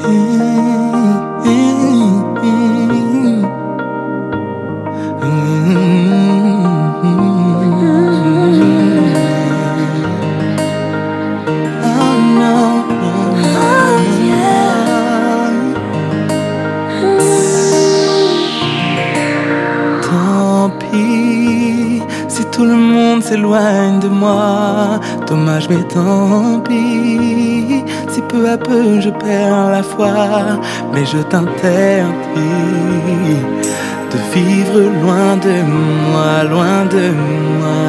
Tant pis si tout le monde s'éloigne de moi. Dommage mais tant pis si peu à peu je perds la foi. Mais je t'interdis de vivre loin de moi, loin de moi.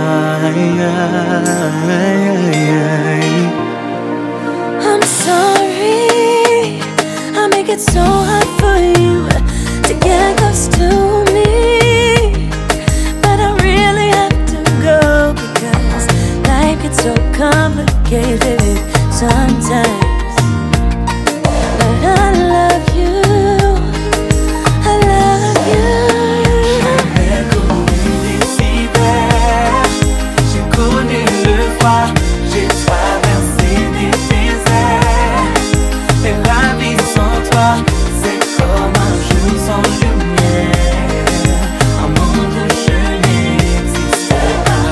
I'm sorry, I make it so hard for you to get close to me, but I really have to go because life gets so complicated sometimes. But I love you, I love you. J'ai connu des hivers, j'ai connu le froid, j'ai traversé des déserts. Et la vie sans toi, c'est comme un jour sans lumière, un monde où je n'existe pas.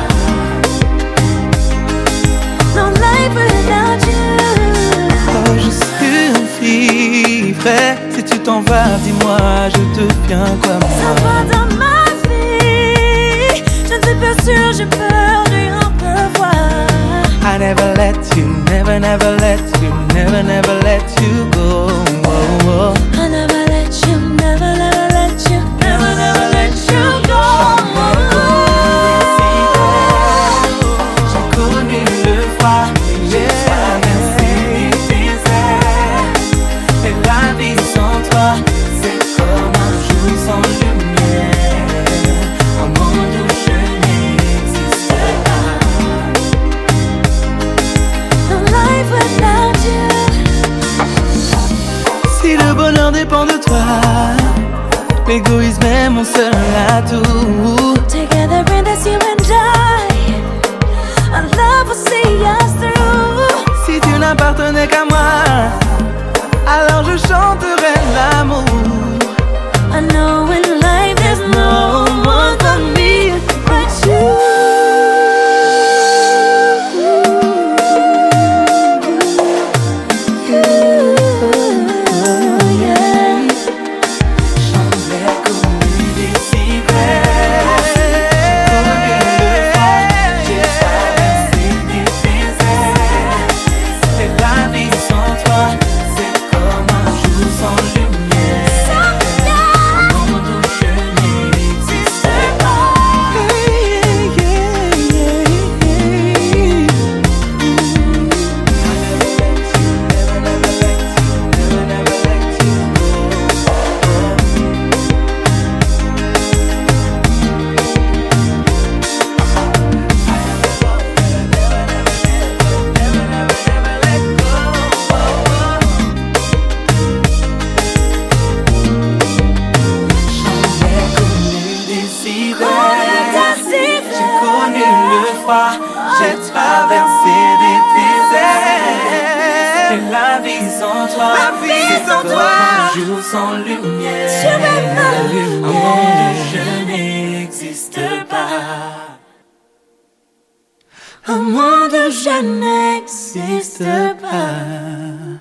No life without you. Oh, je survivrai. Si tu t'en vas, dis-moi, je deviens comme Ça moi. va dans ma vie, je ne suis pas sûre, j'ai peur de rien revoir. I never let you, never, never let you, never, never let you go. Oh, oh. I never let you, never, never let you, never, never let you go. J'ai connu le froid, j'ai traversé les déserts. Et la vie sans toi, c'est comme un jour sans lumière, un monde où je n'existe pas. No life without you. Si le bonheur dépend de toi, l'égoïsme est mon seul atout. Together in this you and our love will see us through. Si tu n'appartenais qu'à moi, alors je chanterais l'amour. I know in life there's no one for me but you. Yeah. J'ai connu des hivers, j'ai connu le froid, j'ai traversé des déserts. Et la vie sans toi, c'est comme un jour sans lumière, un monde où je n'existe pas. J'ai traversé des déserts. Et la vie sans toi, c'est comme un jour sans lumière, un monde où je n'existe pas, un monde où je n'existe pas.